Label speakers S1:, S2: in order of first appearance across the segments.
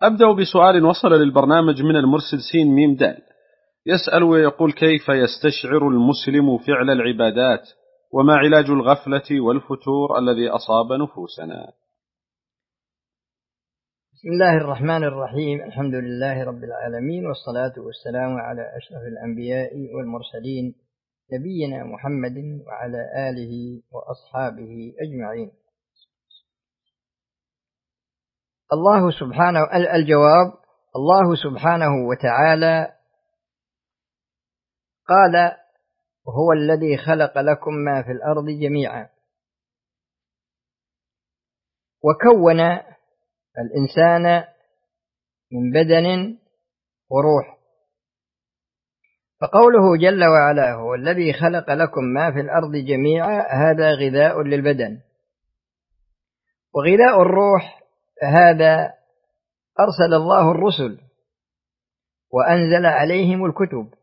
S1: أبدأ بسؤال وصل للبرنامج من المرسل سين ميم دال، يسأل ويقول: كيف يستشعر المسلم فعل العبادات؟ وما علاج الغفلة والفتور الذي أصاب نفوسنا؟
S2: بسم الله الرحمن الرحيم. الحمد لله رب العالمين، والصلاة والسلام على أشرف الأنبياء والمرسلين، نبينا محمد وعلى آله وأصحابه أجمعين. الجواب: الله سبحانه وتعالى قال: هو الذي خلق لكم ما في الأرض جميعا، وكون الإنسان من بدن وروح. فقوله جل وعلا هو الذي خلق لكم ما في الأرض جميعا، هذا غذاء للبدن. وغذاء الروح هذا أرسل الله الرسل وأنزل عليهم الكتب،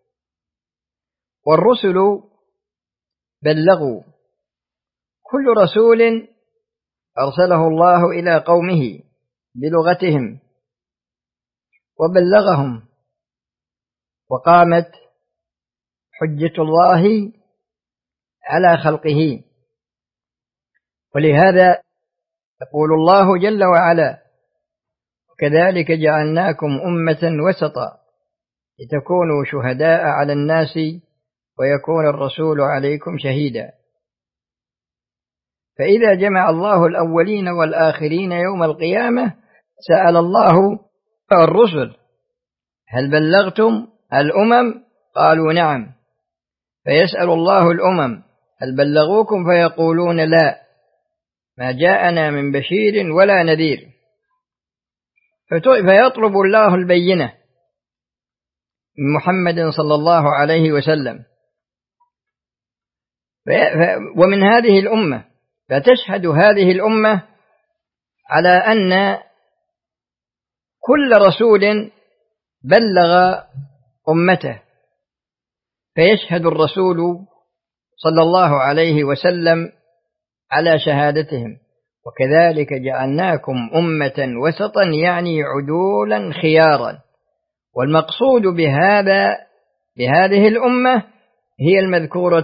S2: والرسل بلغوا، كل رسول أرسله الله إلى قومه بلغتهم وبلغهم، وقامت حجة الله على خلقه. ولهذا يقول الله جل وعلا: وكذلك جعلناكم أمة وسطا لتكونوا شهداء على الناس ويكون الرسول عليكم شهيدا. فإذا جمع الله الأولين والآخرين يوم القيامة سأل الله الرسل: هل بلغتم الأمم؟ قالوا نعم. فيسأل الله الأمم: هل بلغوكم؟ فيقولون لا، ما جاءنا من بشير ولا نذير. فيطلب الله البينة من محمد صلى الله عليه وسلم ومن هذه الأمة، فتشهد هذه الأمة على أن كل رسول بلغ أمته، فيشهد الرسول صلى الله عليه وسلم على شهادتهم: وكذلك جعلناكم أمة وسطا، يعني عدولا خيارا. والمقصود بهذه الأمة هي المذكورة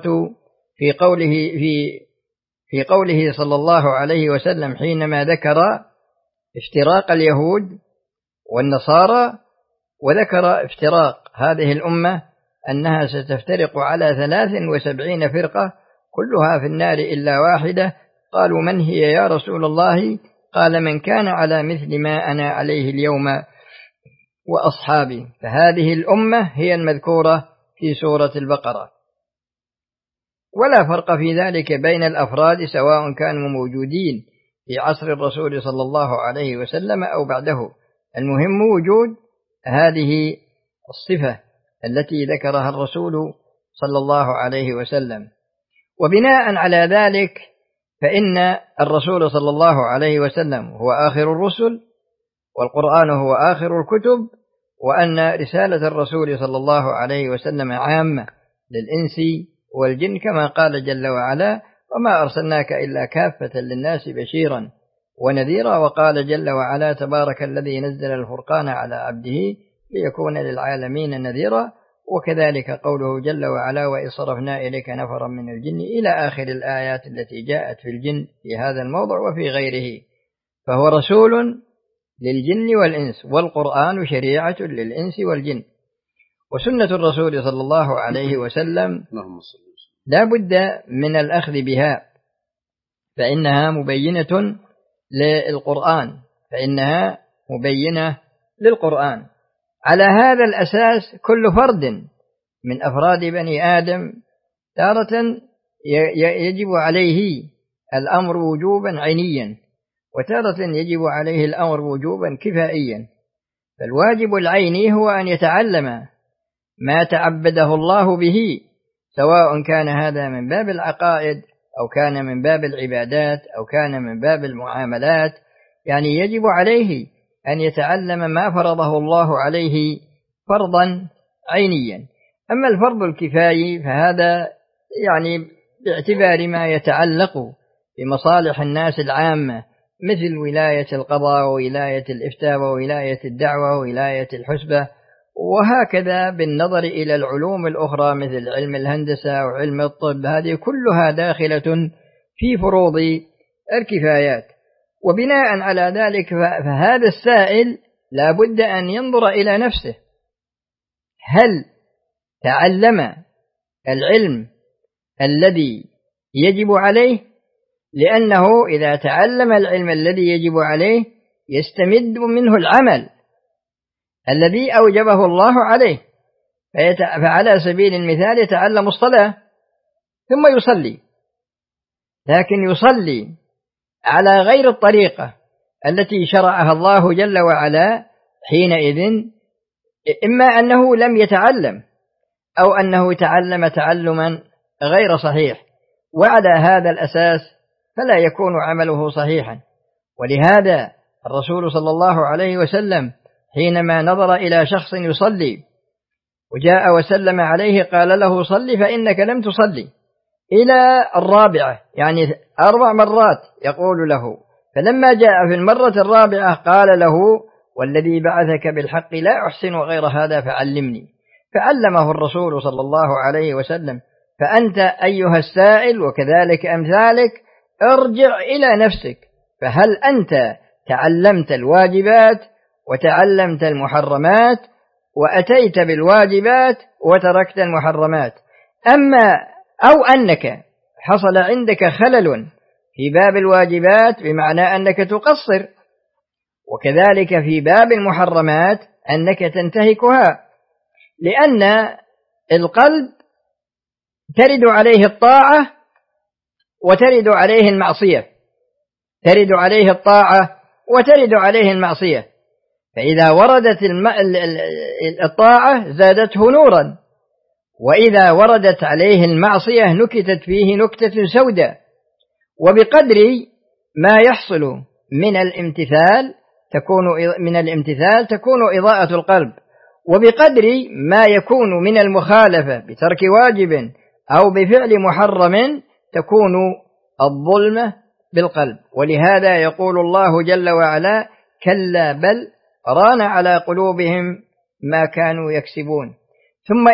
S2: في قوله صلى الله عليه وسلم حينما ذكر افتراق اليهود والنصارى، وذكر افتراق هذه الأمة أنها ستفترق على 73 فرقة كلها في النار إلا واحدة. قالوا: من هي يا رسول الله؟ قال: من كان على مثل ما أنا عليه اليوم وأصحابي. فهذه الأمة هي المذكورة في سورة البقرة، ولا فرق في ذلك بين الأفراد سواء كانوا موجودين في عصر الرسول صلى الله عليه وسلم أو بعده. المهم وجود هذه الصفة التي ذكرها الرسول صلى الله عليه وسلم. وبناء على ذلك فإن الرسول صلى الله عليه وسلم هو آخر الرسل، والقرآن هو آخر الكتب، وأن رسالة الرسول صلى الله عليه وسلم عامة للإنس والجن، كما قال جل وعلا: وما أرسلناك إلا كافة للناس بشيرا ونذيرا. وقال جل وعلا: تبارك الذي نزل الفرقان على عبده ليكون للعالمين نذيرا. وكذلك قوله جل وعلا: وإذ صرفنا إليك نفرا من الجن، إلى آخر الآيات التي جاءت في الجن في هذا الموضع وفي غيره. فهو رسول للجن والإنس، والقرآن شريعة للإنس والجن. وسنة الرسول صلى الله عليه وسلم لا بد من الأخذ بها، فإنها مبينة للقرآن. على هذا الأساس كل فرد من أفراد بني آدم تارة يجب عليه الأمر وجوبا عينيا، وتارة يجب عليه الأمر وجوبا كفائيا. فالواجب العيني هو أن يتعلم ما تعبده الله به، سواء كان هذا من باب العقائد أو كان من باب العبادات أو كان من باب المعاملات. يعني يجب عليه أن يتعلم ما فرضه الله عليه فرضا عينيا. أما الفرض الكفايي فهذا يعني باعتبار ما يتعلق بمصالح الناس العامة مثل ولاية القضاء وولاية الإفتاء وولاية الدعوة وولاية الحسبة، وهكذا بالنظر إلى العلوم الأخرى مثل علم الهندسة وعلم الطب، هذه كلها داخلة في فروض الكفايات. وبناء على ذلك فهذا السائل لا بد أن ينظر إلى نفسه، هل تعلم العلم الذي يجب عليه؟ لأنه إذا تعلم العلم الذي يجب عليه يستمد منه العمل الذي أوجبه الله عليه. فعلى سبيل المثال يتعلم الصلاة ثم يصلي، لكن يصلي على غير الطريقة التي شرعها الله جل وعلا، حينئذ إما أنه لم يتعلم أو أنه تعلم تعلما غير صحيح، وعلى هذا الأساس فلا يكون عمله صحيحا. ولهذا الرسول صلى الله عليه وسلم حينما نظر إلى شخص يصلي وجاء وسلم عليه قال له صلي فإنك لم تصلي، إلى الرابعة يعني 4 مرات يقول له، فلما جاء في المرة الرابعة قال له والذي بعثك بالحق لا أحسن غير هذا فعلمني، فعلمه الرسول صلى الله عليه وسلم. فأنت أيها السائل وكذلك أمثالك ارجع إلى نفسك، فهل أنت تعلمت الواجبات وتعلمت المحرمات وأتيت بالواجبات وتركت المحرمات، أو أنك حصل عندك خلل في باب الواجبات بمعنى أنك تقصر، وكذلك في باب المحرمات أنك تنتهكها، لأن القلب ترد عليه الطاعة وترد عليه المعصية، ترد عليه الطاعة وترد عليه المعصية، فإذا وردت الطاعة زادته نورا، وإذا وردت عليه المعصية نكتت فيه نكتة سوداء. وبقدر ما يحصل من الامتثال تكون إضاءة القلب، وبقدر ما يكون من المخالفة بترك واجب أو بفعل محرم تكون الظلمة بالقلب. ولهذا يقول الله جل وعلا كلا بل ران على قلوبهم ما كانوا يكسبون. ثم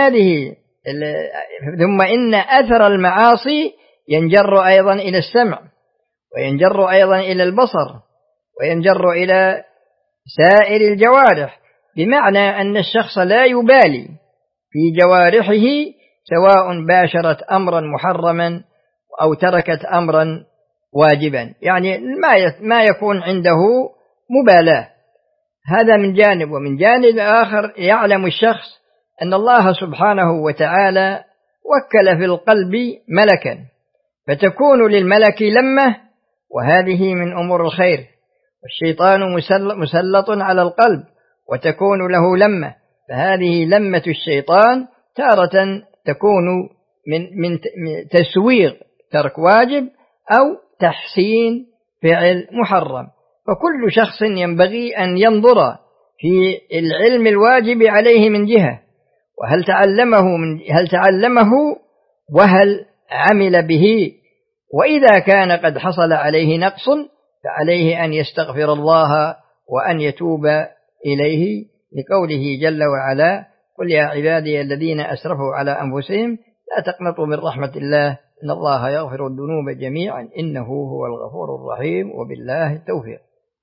S2: إن أثر المعاصي ينجر أيضا إلى السمع، وينجر أيضا إلى البصر، وينجر إلى سائر الجوارح، بمعنى أن الشخص لا يبالي في جوارحه سواء باشرت أمرا محرما أو تركت أمرا واجبا، يعني ما يكون عنده مبالاة. هذا من جانب. ومن جانب آخر يعلم الشخص أن الله سبحانه وتعالى وكل في القلب ملكا، فتكون للملك لمة، وهذه من أمور الخير، والشيطان مسلط على القلب وتكون له لمة، فهذه لمة الشيطان تارة تكون من تسويغ ترك واجب أو تحسين فعل محرم. فكل شخص ينبغي أن ينظر في العلم الواجب عليه من جهة، وهل تعلمه وهل عمل به، وإذا كان قد حصل عليه نقص فعليه أن يستغفر الله وأن يتوب إليه، لقوله جل وعلا قل يا عبادي الذين أسرفوا على أنفسهم لا تقنطوا من رحمة الله إن الله يغفر الذنوب جميعا إنه هو الغفور الرحيم وبالله التوفيق.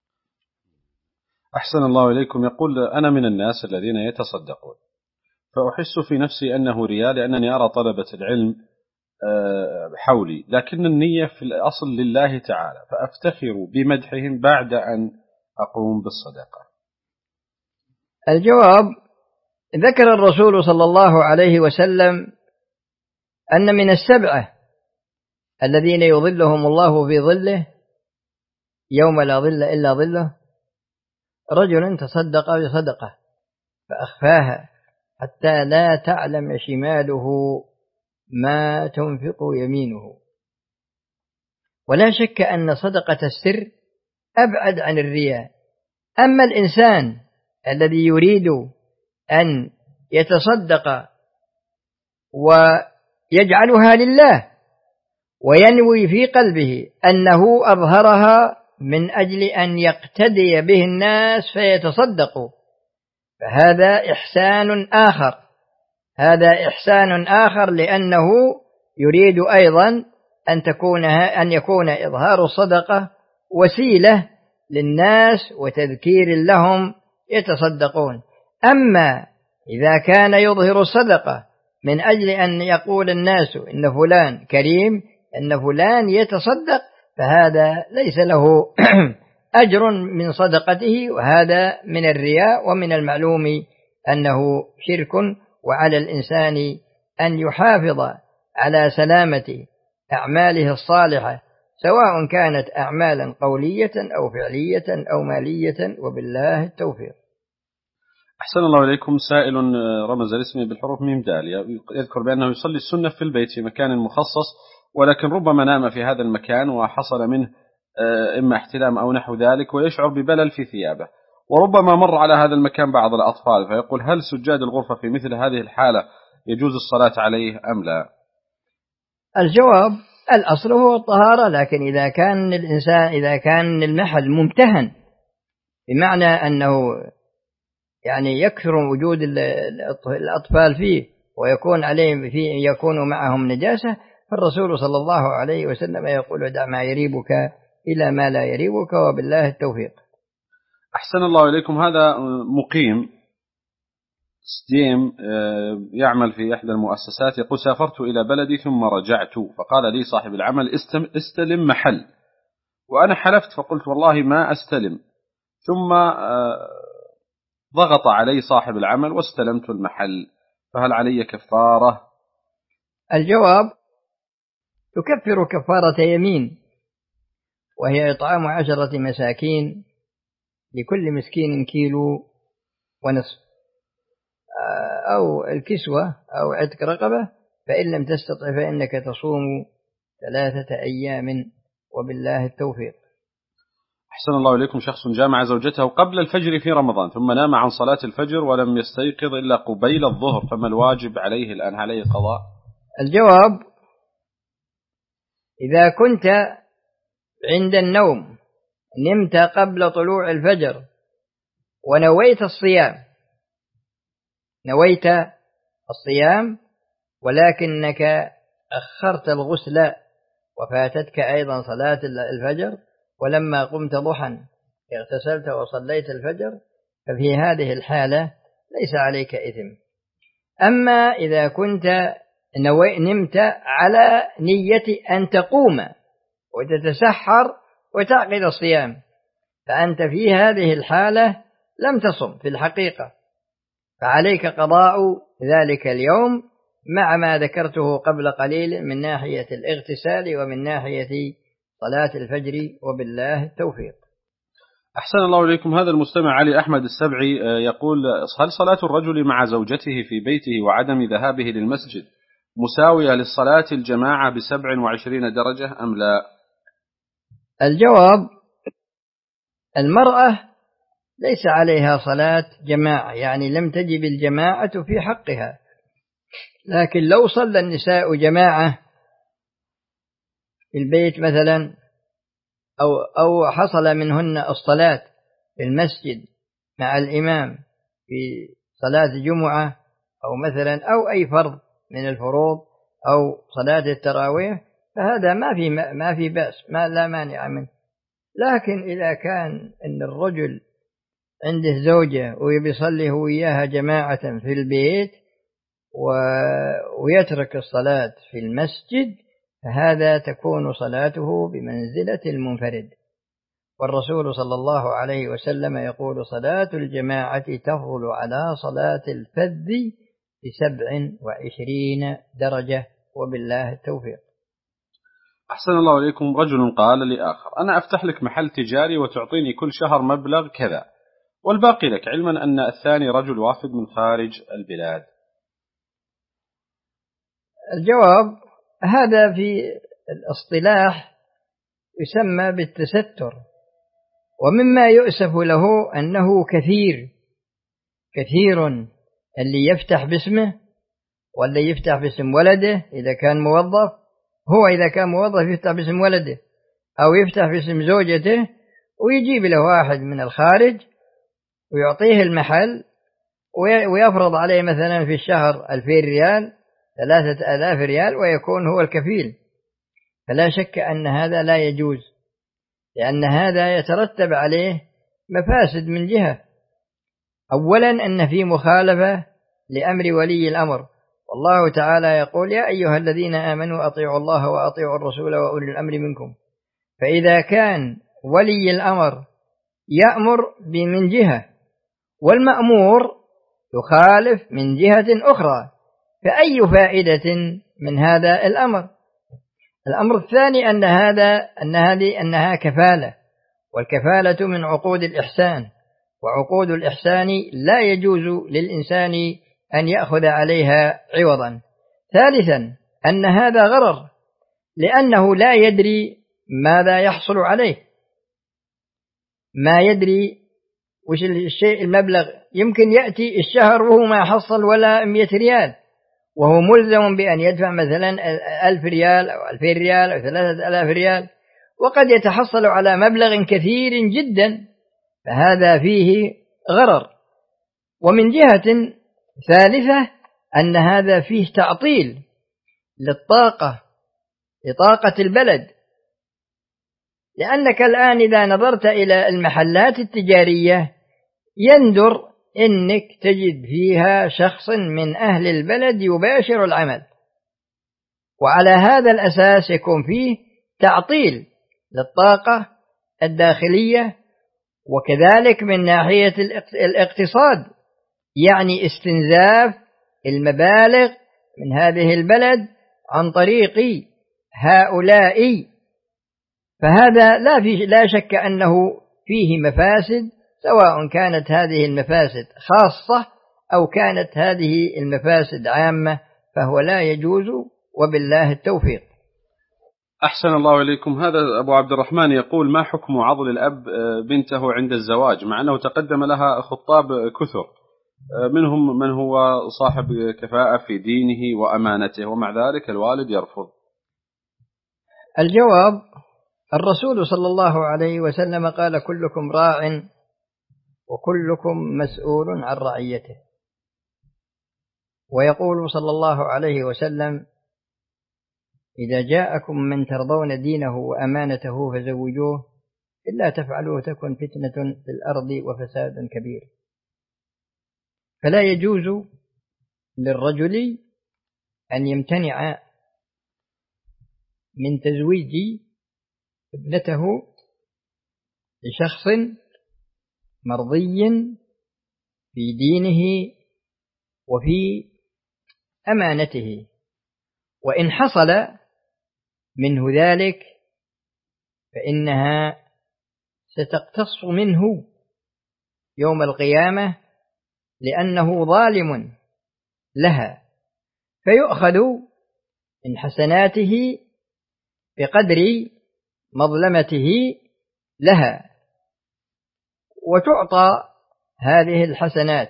S1: أحسن الله إليكم. يقول أنا من الناس الذين يتصدقون، فأحس في نفسي أنه رياء لأنني أرى طلبة العلم حولي، لكن النية في الأصل لله تعالى، فأفتخر بمدحهم بعد أن أقوم بالصدقة.
S2: الجواب: ذكر الرسول صلى الله عليه وسلم أن من 7 الذين يظلهم الله في ظله يوم لا ظل إلا ظله رجل تصدق بصدقة فأخفاها حتى لا تعلم شماله ما تنفق يمينه. ولا شك أن صدقة السر أبعد عن الرياء. أما الإنسان الذي يريد أن يتصدق ويجعلها لله وينوي في قلبه أنه أظهرها من أجل أن يقتدي به الناس فيتصدقوا، فهذا إحسان آخر، هذا إحسان آخر، لأنه يريد أيضا أن يكون إظهار الصدقة وسيلة للناس وتذكير لهم يتصدقون. أما إذا كان يظهر الصدقة من أجل أن يقول الناس إن فلان كريم، إن فلان يتصدق، فهذا ليس له أجر من صدقته، وهذا من الرياء، ومن المعلوم أنه شرك. وعلى الإنسان أن يحافظ على سلامة أعماله الصالحة، سواء كانت أعمالا قولية أو فعلية أو مالية، وبالله التوفيق.
S1: أحسن الله إليكم. سائل رمز الاسم بالحروف ميم دال، يذكر بأنه يصلي السنة في البيت في مكان مخصص، ولكن ربما نام في هذا المكان وحصل منه إما احتلام أو نحو ذلك، ويشعر ببلل في ثيابه، وربما مر على هذا المكان بعض الأطفال، فيقول هل سجاد الغرفة في مثل هذه الحالة يجوز الصلاة عليه أم لا؟
S2: الجواب الأصل هو الطهارة، لكن إذا كان المحل ممتهن، بمعنى أنه يعني يكثر وجود الأطفال فيه ويكون عليهم فيه يكون معهم نجاسة، فالرسول صلى الله عليه وسلم يقول دع ما يريبك إلى ما لا يريبك، وبالله التوفيق.
S1: أحسن الله إليكم. هذا مقيم سديم يعمل في إحدى المؤسسات، يقول سافرت إلى بلدي ثم رجعت، فقال لي صاحب العمل استلم محل، وأنا حلفت فقلت والله ما أستلم، ثم ضغط علي صاحب العمل واستلمت المحل، فهل علي كفارة؟
S2: الجواب تكفر كفارة يمين، وهي إطعام 10 مساكين، لكل مسكين كيلو ونصف، أو الكسوة أو عتق رقبة، فإن لم تستطع فإنك تصوم 3 أيام، وبالله التوفيق.
S1: أحسن الله إليكم. شخص جامع زوجته قبل الفجر في رمضان ثم نام عن صلاة الفجر ولم يستيقظ إلا قبيل الظهر، فما الواجب عليه الآن؟ عليه قضاء؟
S2: الجواب إذا كنت عند النوم نمت قبل طلوع الفجر ونويت الصيام ولكنك أخرت الغسل وفاتتك أيضا صلاة الفجر، ولما قمت ضحى اغتسلت وصليت الفجر، ففي هذه الحالة ليس عليك إثم. أما إذا كنت نمت على نية أن تقوم وتتسحر وتعقد الصيام، فأنت في هذه الحالة لم تصم في الحقيقة، فعليك قضاء ذلك اليوم مع ما ذكرته قبل قليل من ناحية الاغتسال ومن ناحية صلاة الفجر، وبالله التوفيق.
S1: أحسن الله إليكم. هذا المستمع علي أحمد السبعي يقول هل صلاة الرجل مع زوجته في بيته وعدم ذهابه للمسجد مساوية للصلاة الجماعة ب27 درجة أم لا؟
S2: الجواب المرأة ليس عليها صلاة جماعة، يعني لم تجب الجماعة في حقها، لكن لو صلى النساء جماعة في البيت مثلا أو حصل منهن الصلاة في المسجد مع الإمام في صلاة جمعة أو مثلا أو أي فرض من الفروض أو صلاة التراويح، فهذا ما في بأس، لا مانع منه. لكن إذا كان إن الرجل عنده زوجة ويصلي هو وياها جماعة في البيت ويترك الصلاة في المسجد، فهذا تكون صلاته بمنزلة المنفرد، والرسول صلى الله عليه وسلم يقول صلاة الجماعة تفضل على صلاة الفذ ب27 درجة، وبالله التوفيق.
S1: أحسن الله إليكم. رجل قال لآخر أنا أفتح لك محل تجاري وتعطيني كل شهر مبلغ كذا والباقي لك، علما أن الثاني رجل وافد من خارج البلاد.
S2: الجواب هذا في الاصطلاح يسمى بالتستر، ومما يؤسف له أنه كثير اللي يفتح باسمه واللي يفتح باسم ولده إذا كان موظف، هو إذا كان موظف يفتح باسم ولده أو يفتح باسم زوجته ويجيب له واحد من الخارج ويعطيه المحل ويفرض عليه مثلا في الشهر 2000 ريال 3000 ريال ويكون هو الكفيل. فلا شك أن هذا لا يجوز، لأن هذا يترتب عليه مفاسد من جهة. أولا أن في مخالفة لأمر ولي الأمر، والله تعالى يقول: يا أيها الذين آمنوا أطيعوا الله وأطيعوا الرسول وأولي الأمر منكم. فإذا كان ولي الأمر يأمر من جهة والمأمور يخالف من جهة أخرى، فأي فائدة من هذا الأمر؟ الأمر الثاني أنها كفالة، والكفالة من عقود الإحسان، وعقود الإحسان لا يجوز للإنسان أن يأخذ عليها عوضا. ثالثا أن هذا غرر، لأنه لا يدري ماذا يحصل عليه، ما يدري وش الشيء المبلغ، يمكن يأتي الشهر وهو ما حصل ولا 100 ريال، وهو ملزم بأن يدفع مثلا 1000 ريال أو 2000 ريال أو 3000 ريال، وقد يتحصل على مبلغ كثير جدا، فهذا فيه غرر. ومن جهة ثالثة أن هذا فيه تعطيل لطاقة البلد، لأنك الآن إذا نظرت إلى المحلات التجارية يندر إنك تجد فيها شخص من أهل البلد يباشر العمل، وعلى هذا الأساس يكون فيه تعطيل للطاقة الداخلية، وكذلك من ناحية الاقتصاد، يعني استنزاف المبالغ من هذه البلد عن طريق هؤلاء. فهذا لا شك أنه فيه مفاسد، سواء كانت هذه المفاسد خاصة أو كانت هذه المفاسد عامة، فهو لا يجوز، وبالله التوفيق.
S1: أحسن الله إليكم. هذا أبو عبد الرحمن يقول: ما حكم عضل الأب بنته عند الزواج، مع أنه تقدم لها خطاب كثر، منهم من هو صاحب كفاءة في دينه وأمانته، ومع ذلك الوالد يرفض؟
S2: الجواب: الرسول صلى الله عليه وسلم قال: كلكم راع وكلكم مسؤول عن رعيته. ويقول صلى الله عليه وسلم: إذا جاءكم من ترضون دينه وأمانته فزوجوه، إلا تفعلوه تكن فتنة في الأرض وفساد كبير. فلا يجوز للرجل أن يمتنع من تزويج ابنته لشخص مرضي في دينه وفي أمانته، وإن حصل منه ذلك فإنها ستقتص منه يوم القيامة، لأنه ظالم لها، فيؤخذ من حسناته بقدر مظلمته لها، وتعطى هذه الحسنات.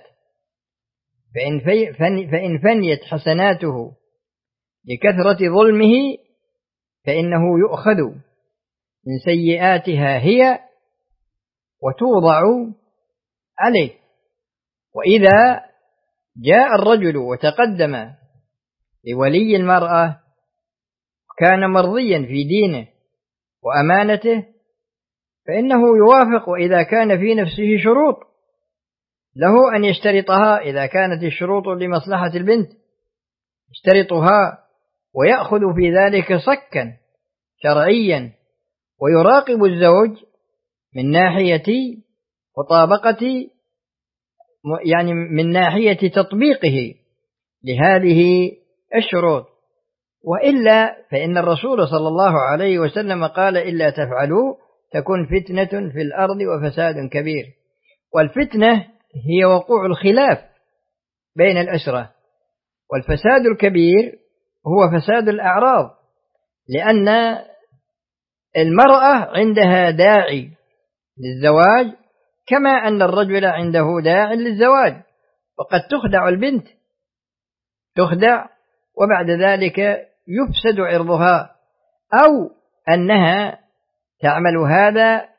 S2: فإن فنيت حسناته لكثرة ظلمه فإنه يؤخذ من سيئاتها هي وتوضع عليه. وإذا جاء الرجل وتقدم لولي المرأة كان مرضيا في دينه وأمانته فإنه يوافق، وإذا كان في نفسه شروط له أن يشترطها، إذا كانت الشروط لمصلحة البنت يشترطها، ويأخذ في ذلك صكا شرعيا، ويراقب الزوج من ناحية مطابقة، يعني من ناحية تطبيقه لهذه الشروط. وإلا فإن الرسول صلى الله عليه وسلم قال: إلا تفعلوا تكون فتنة في الأرض وفساد كبير. والفتنة هي وقوع الخلاف بين الأسرة، والفساد الكبير هو فساد الأعراض، لأن المرأة عندها داعي للزواج كما أن الرجل عنده داعي للزواج، وقد تخدع البنت، تخدع وبعد ذلك يفسد عرضها، أو أنها تعمل هذا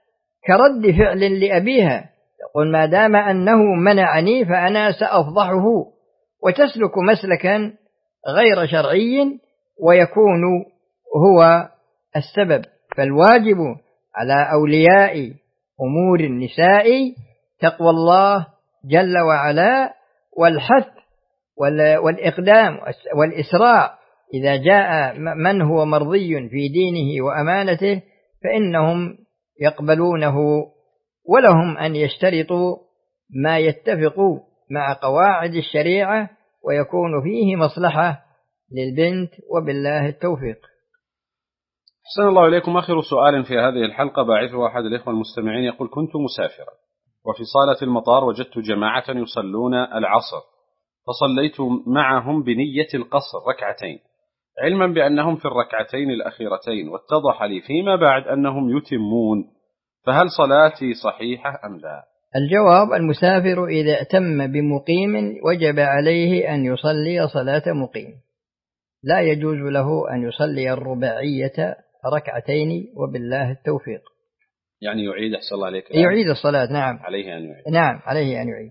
S2: كرد فعل لأبيها، يقول ما دام أنه منعني فأنا سأفضحه، وتسلك مسلكا غير شرعي ويكون هو السبب. فالواجب على أولياء أمور النساء تقوى الله جل وعلا، والحث والإقدام والإسراع إذا جاء من هو مرضي في دينه وأمانته فإنهم يقبلونه، ولهم أن يشترطوا ما يتفق مع قواعد الشريعة ويكون فيه مصلحة للبنت، وبالله التوفيق.
S1: أحسن الله إليكم. آخر سؤال في هذه الحلقة باعثه أحد الإخوة المستمعين يقول: كنت مسافرا وفي صالة المطار وجدت جماعة يصلون العصر، فصليت معهم بنية القصر ركعتين، علما بأنهم في الركعتين الأخيرتين، واتضح لي فيما بعد أنهم يتمون، فهل صلاتي صحيحة أم لا؟
S2: الجواب: المسافر إذا أتم بمقيم وجب عليه أن يصلي صلاة مقيم، لا يجوز له أن يصلي الرباعية ركعتين، وبالله التوفيق.
S1: يعني يعيد، أحسن الله عليك،
S2: يعيد الصلاة. نعم،
S1: عليه أن يعيد.
S2: نعم عليه أن يعيد.